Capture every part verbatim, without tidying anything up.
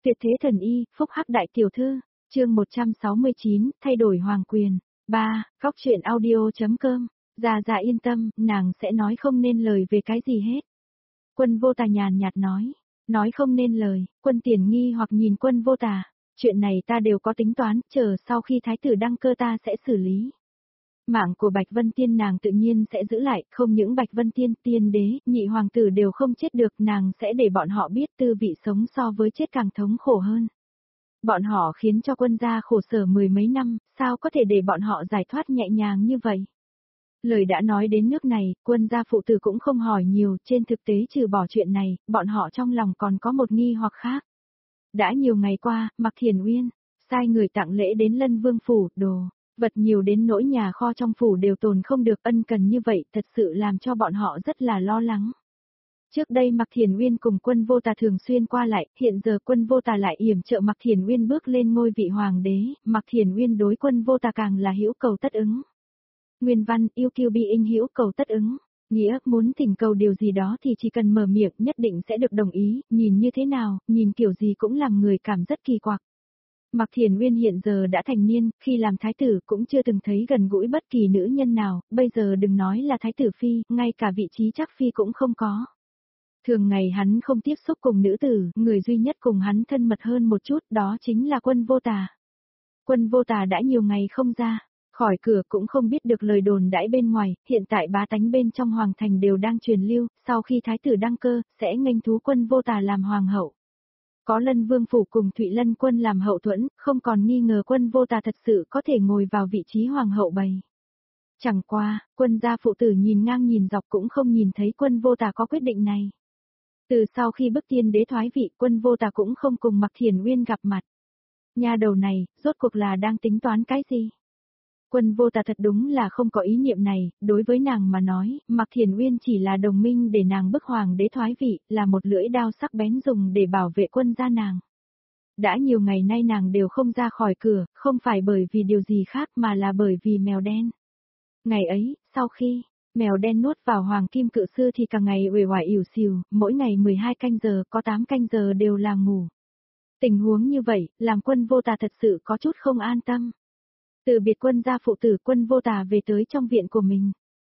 Tuyệt thế thần y, phúc hắc đại tiểu thư, chương một trăm sáu mươi chín, thay đổi hoàng quyền. ba. Góc truyện audio.com. Già già yên tâm, nàng sẽ nói không nên lời về cái gì hết. Quân Vô Tà nhàn nhạt nói. Nói không nên lời, Quân Tiền nghi hoặc nhìn Quân Vô Tà. Chuyện này ta đều có tính toán, chờ sau khi thái tử đăng cơ ta sẽ xử lý. Mạng của Bạch Vân Tiên nàng tự nhiên sẽ giữ lại, không những Bạch Vân Tiên, tiên đế, nhị hoàng tử đều không chết được, nàng sẽ để bọn họ biết tư vị sống so với chết càng thống khổ hơn. Bọn họ khiến cho quân gia khổ sở mười mấy năm, sao có thể để bọn họ giải thoát nhẹ nhàng như vậy? Lời đã nói đến nước này, quân gia phụ tử cũng không hỏi nhiều, trên thực tế trừ bỏ chuyện này, bọn họ trong lòng còn có một nghi hoặc khác. Đã nhiều ngày qua, Mạc Thiền Uyên, sai người tặng lễ đến Lân Vương phủ, đồ, vật nhiều đến nỗi nhà kho trong phủ đều tồn không được, ân cần như vậy, thật sự làm cho bọn họ rất là lo lắng. Trước đây Mạc Thiền Uyên cùng Quân Vô Tà thường xuyên qua lại, hiện giờ Quân Vô Tà lại yểm trợ Mạc Thiền Uyên bước lên ngôi vị hoàng đế, Mạc Thiền Uyên đối Quân Vô Tà càng là hữu cầu tất ứng. Nguyên văn, yêu kiêu bi inh hữu cầu tất ứng, nghĩa muốn thỉnh cầu điều gì đó thì chỉ cần mở miệng nhất định sẽ được đồng ý, nhìn như thế nào, nhìn kiểu gì cũng làm người cảm rất kỳ quặc. Mạc Thiền Uyên hiện giờ đã thành niên, khi làm thái tử cũng chưa từng thấy gần gũi bất kỳ nữ nhân nào, bây giờ đừng nói là thái tử phi, ngay cả vị trí chắc phi cũng không có. Thường ngày hắn không tiếp xúc cùng nữ tử, người duy nhất cùng hắn thân mật hơn một chút đó chính là Quân Vô Tà. Quân Vô Tà đã nhiều ngày không ra, khỏi cửa cũng không biết được lời đồn đãi bên ngoài, hiện tại bá tánh bên trong hoàng thành đều đang truyền lưu, sau khi thái tử đăng cơ, sẽ nghênh thú Quân Vô Tà làm hoàng hậu. Có Lân Vương phủ cùng Thụy Lân quân làm hậu thuẫn, không còn nghi ngờ Quân Vô Tà thật sự có thể ngồi vào vị trí hoàng hậu bày. Chẳng qua, Quân gia phụ tử nhìn ngang nhìn dọc cũng không nhìn thấy Quân Vô Tà có quyết định này. Từ sau khi bức tiên đế thoái vị, Quân Vô Tà cũng không cùng Mạc Thiền Uyên gặp mặt. Nhà đầu này, rốt cuộc là đang tính toán cái gì? Quân Vô Tà thật đúng là không có ý niệm này, đối với nàng mà nói, Mạc Thiền Uyên chỉ là đồng minh để nàng bức hoàng đế thoái vị, là một lưỡi đao sắc bén dùng để bảo vệ quân gia nàng. Đã nhiều ngày nay nàng đều không ra khỏi cửa, không phải bởi vì điều gì khác mà là bởi vì mèo đen. Ngày ấy, sau khi mèo đen nuốt vào hoàng kim cự sư thì cả ngày uể oải ỉu xìu, mỗi ngày mười hai canh giờ, có tám canh giờ đều là ngủ. Tình huống như vậy, làm Quân Vô Tà thật sự có chút không an tâm. Từ biệt quân gia phụ tử, Quân Vô Tà về tới trong viện của mình.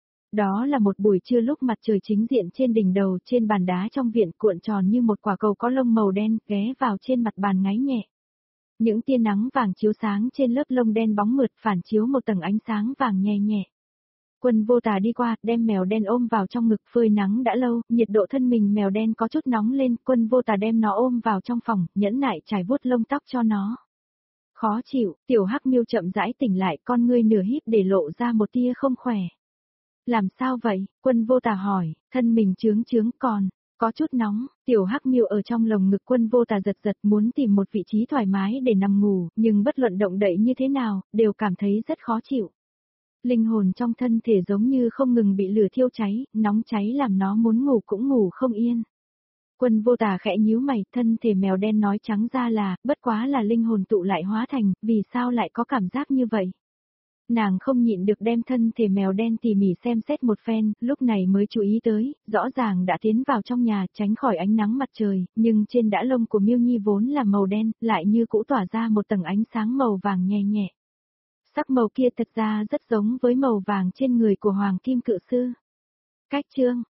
Đó là một buổi trưa lúc mặt trời chính diện trên đỉnh đầu, trên bàn đá trong viện cuộn tròn như một quả cầu có lông màu đen, ghé vào trên mặt bàn ngáy nhẹ. Những tia nắng vàng chiếu sáng trên lớp lông đen bóng mượt phản chiếu một tầng ánh sáng vàng nhẹ nhẹ. Quân Vô Tà đi qua, đem mèo đen ôm vào trong ngực, phơi nắng đã lâu, nhiệt độ thân mình mèo đen có chút nóng lên, Quân Vô Tà đem nó ôm vào trong phòng, nhẫn nại trải vuốt lông tóc cho nó. Khó chịu, tiểu hắc miêu chậm rãi tỉnh lại, con ngươi nửa híp để lộ ra một tia không khỏe. Làm sao vậy? Quân Vô Tà hỏi, thân mình chướng chướng còn, có chút nóng, tiểu hắc miêu ở trong lồng ngực Quân Vô Tà giật giật muốn tìm một vị trí thoải mái để nằm ngủ, nhưng bất luận động đậy như thế nào, đều cảm thấy rất khó chịu. Linh hồn trong thân thể giống như không ngừng bị lửa thiêu cháy, nóng cháy làm nó muốn ngủ cũng ngủ không yên. Quân Vô Tà khẽ nhíu mày, thân thể mèo đen nói trắng ra là, bất quá là linh hồn tụ lại hóa thành, vì sao lại có cảm giác như vậy? Nàng không nhịn được đem thân thể mèo đen tỉ mỉ xem xét một phen, lúc này mới chú ý tới, rõ ràng đã tiến vào trong nhà tránh khỏi ánh nắng mặt trời, nhưng trên đã lông của Miêu Nhi vốn là màu đen, lại như cũ tỏa ra một tầng ánh sáng màu vàng nhẹ nhẹ. Sắc màu kia thật ra rất giống với màu vàng trên người của Hoàng Kim Cự Sư. Cách chương,